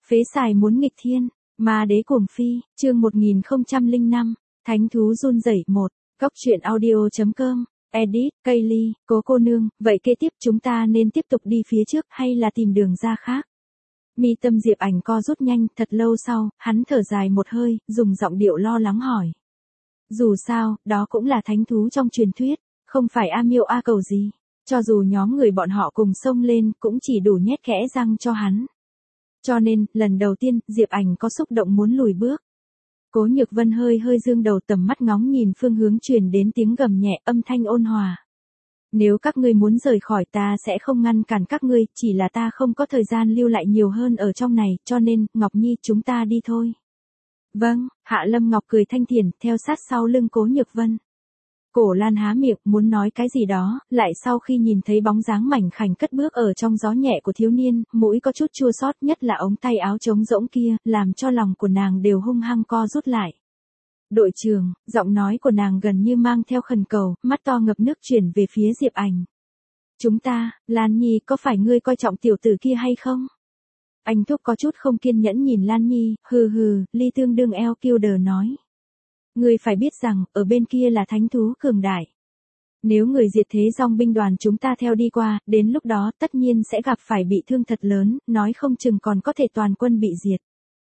Phế xài muốn nghịch thiên, ma đế cuồng phi, chương 1005, thánh thú run rẩy 1, Cóc truyện audio.com, edit, Kaylee, cố cô nương, vậy kế tiếp chúng ta nên tiếp tục đi phía trước hay là tìm đường ra khác? Mi tâm Diệp Ảnh co rút nhanh, thật lâu sau, hắn thở dài một hơi, dùng giọng điệu lo lắng hỏi. Dù sao, đó cũng là thánh thú trong truyền thuyết, không phải A Miêu A Cầu gì. Cho dù nhóm người bọn họ cùng xông lên, cũng chỉ đủ nhét kẽ răng cho hắn. Cho nên, lần đầu tiên, Diệp Ảnh có xúc động muốn lùi bước. Cố Nhược Vân hơi dương đầu, tầm mắt ngóng nhìn phương hướng truyền đến tiếng gầm nhẹ, âm thanh ôn hòa. Nếu các ngươi muốn rời khỏi ta sẽ không ngăn cản các ngươi, chỉ là ta không có thời gian lưu lại nhiều hơn ở trong này, cho nên, Ngọc Nhi chúng ta đi thôi. Vâng, Hạ Lâm Ngọc cười thanh thiền, theo sát sau lưng Cố Nhược Vân. Cổ Lan há miệng muốn nói cái gì đó, lại sau khi nhìn thấy bóng dáng mảnh khảnh cất bước ở trong gió nhẹ của thiếu niên, mũi có chút chua xót, nhất là ống tay áo trống rỗng kia, làm cho lòng của nàng đều hung hăng co rút lại. Đội trưởng, giọng nói của nàng gần như mang theo khẩn cầu, mắt to ngập nước chuyển về phía Diệp Ảnh. Chúng ta, Lan Nhi, có phải ngươi coi trọng tiểu tử kia hay không? Anh thúc có chút không kiên nhẫn nhìn Lan Nhi, hừ, ly tương đương eo kiêu đờ nói. Ngươi phải biết rằng, ở bên kia là thánh thú cường đại. Nếu người diệt thế dòng binh đoàn chúng ta theo đi qua, đến lúc đó tất nhiên sẽ gặp phải bị thương thật lớn, nói không chừng còn có thể toàn quân bị diệt.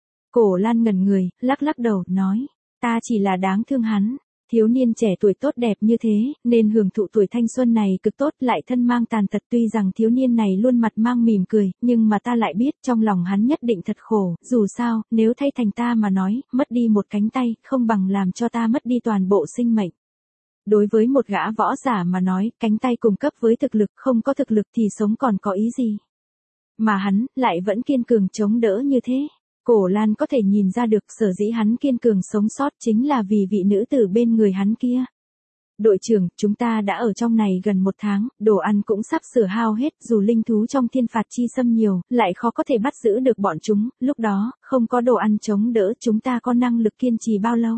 Cổ Lan ngẩn người, lắc đầu, nói, ta chỉ là đáng thương hắn. Thiếu niên trẻ tuổi tốt đẹp như thế, nên hưởng thụ tuổi thanh xuân này cực tốt, lại thân mang tàn tật. Tuy rằng thiếu niên này luôn mặt mang mỉm cười, nhưng mà ta lại biết trong lòng hắn nhất định thật khổ. Dù sao, nếu thay thành ta mà nói, mất đi một cánh tay, không bằng làm cho ta mất đi toàn bộ sinh mệnh. Đối với một gã võ giả mà nói, cánh tay cung cấp với thực lực, không có thực lực thì sống còn có ý gì. Mà hắn, lại vẫn kiên cường chống đỡ như thế. Cổ Lan có thể nhìn ra được sở dĩ hắn kiên cường sống sót chính là vì vị nữ tử bên người hắn kia. Đội trưởng, chúng ta đã ở trong này gần 1 tháng, đồ ăn cũng sắp sửa hao hết, dù linh thú trong thiên phạt chi xâm nhiều, lại khó có thể bắt giữ được bọn chúng, lúc đó, không có đồ ăn chống đỡ chúng ta có năng lực kiên trì bao lâu.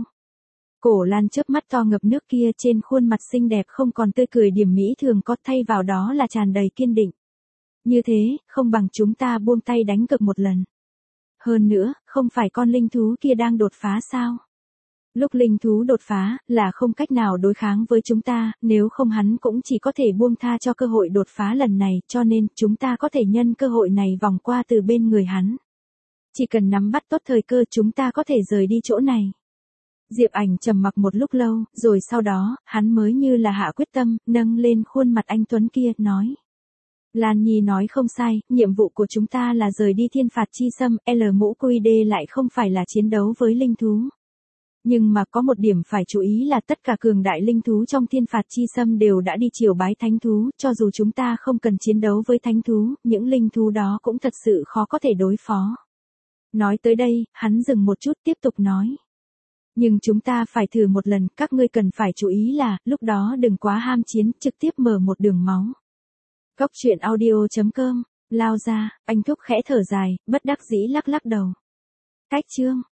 Cổ Lan chớp mắt to ngập nước kia, trên khuôn mặt xinh đẹp không còn tươi cười điểm mỹ thường có, thay vào đó là tràn đầy kiên định. Như thế, không bằng chúng ta buông tay đánh cược một lần. Hơn nữa, không phải con linh thú kia đang đột phá sao? Lúc linh thú đột phá, là không cách nào đối kháng với chúng ta, nếu không hắn cũng chỉ có thể buông tha cho cơ hội đột phá lần này, cho nên, chúng ta có thể nhân cơ hội này vòng qua từ bên người hắn. Chỉ cần nắm bắt tốt thời cơ chúng ta có thể rời đi chỗ này. Diệp Ảnh trầm mặc một lúc lâu, rồi sau đó, hắn mới như là hạ quyết tâm, nâng lên khuôn mặt anh tuấn kia, nói. Lan Nhi nói không sai, nhiệm vụ của chúng ta là rời đi thiên phạt chi xâm, LMUQD lại không phải là chiến đấu với linh thú. Nhưng mà có một điểm phải chú ý là tất cả cường đại linh thú trong thiên phạt chi xâm đều đã đi triều bái thánh thú, cho dù chúng ta không cần chiến đấu với thánh thú, những linh thú đó cũng thật sự khó có thể đối phó. Nói tới đây, hắn dừng một chút tiếp tục nói. Nhưng chúng ta phải thử một lần, các ngươi cần phải chú ý là, lúc đó đừng quá ham chiến, trực tiếp mở một đường máu. Cóc truyện audio.com, lao ra, anh thúc khẽ thở dài, bất đắc dĩ lắc đầu. Cách chương.